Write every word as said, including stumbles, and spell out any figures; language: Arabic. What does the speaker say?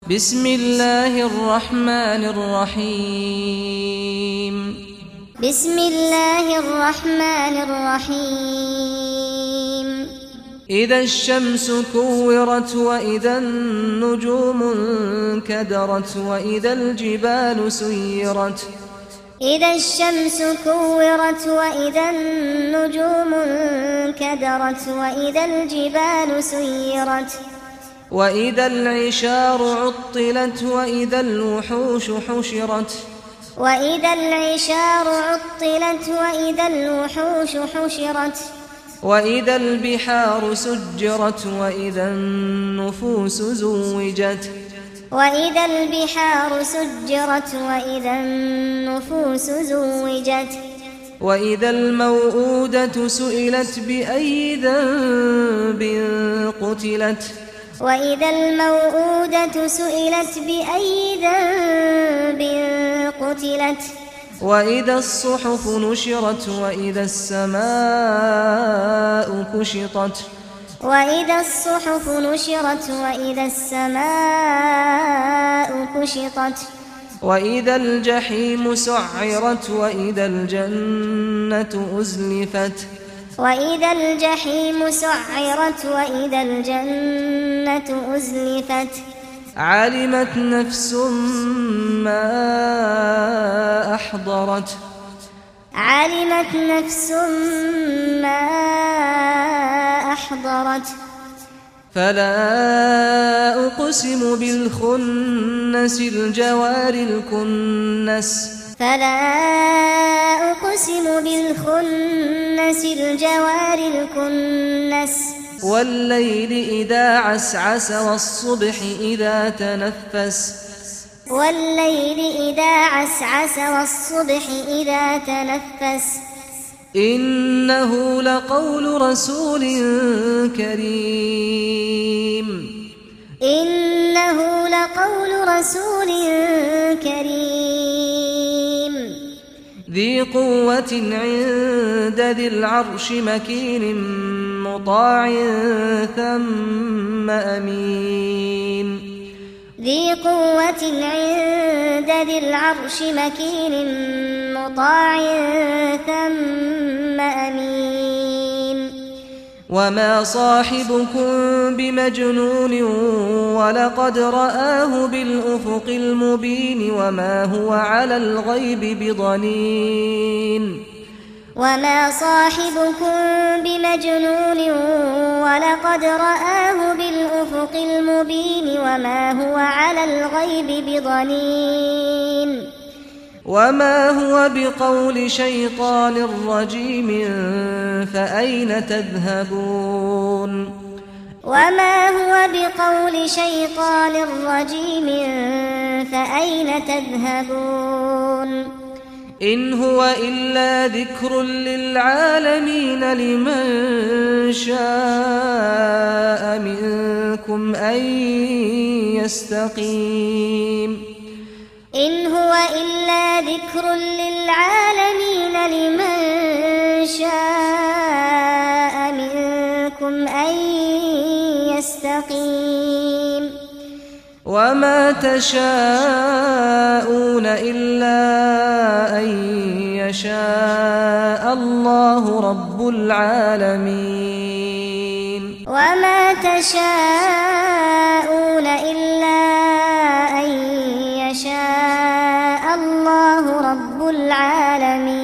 بسم الله الرحمن الرحيم بسم الله الرحمن الرحيم إذا الشمس كورت وإذا النجوم انكدرت وإذا الجبال سيرت إذا الشمس كورت وإذا النجوم انكدرت وإذا الجبال سيرت وإذا العشار عطلت وإذا الوحوش حشرت وإذا العشار عطلت وإذا الوحوش حشرت وإذا البحار سجرت وإذا النفوس زوجت وإذا البحار سجرت وإذا النفوس زوجت وإذا الموءودة سئلت بأي ذنب قتلت وإذا الموءودة سئلت بأي ذنب قتلت وإذا الصحف نشرت وإذا السماء كشطت وإذا الصحف نشرت وإذا السماء كشطت وإذا الجحيم سعرت وإذا الجنة أزلفت وإذا الجحيم سعرت وإذا الجنة أزلفت علمت نفس ما أحضرت علمت نفس ما أحضرت فلا أقسم بالخنس الجوار الكنس فلا أقسم بالخنس الجوار الكنس والليل إذا عسعس والصبح إذا تنفس والليل إذا عسعس والصبح إذا تنفس إنه لقول رسول كريم إنه لقول رسول كريم ذي قوة عند ذي العرش مكين مطاع ثم أمين ذي قوة عند ذي العرش مكين مطاع ثم أمين وما صاحبكم بمجنون ولقد رآه بالأفق المبين وما هو على الغيب بضنين وما صاحبكم بمجنون ولقد رآه بالأفق المبين وما هو على الغيب بضنين وما هو بقول شيطان رجيم فأين تذهبون وما هو بقول شيطان رجيم فأين تذهبون إن هو إلا ذكر للعالمين لمن شاء منكم أن يستقيم إن هو إلا ذكر للعالمين لمن شاء منكم أن يستقيم وما تشاءون إلا أن يشاء الله رب العالمين وما تشاءون إلا أن يشاء الله رب العالمين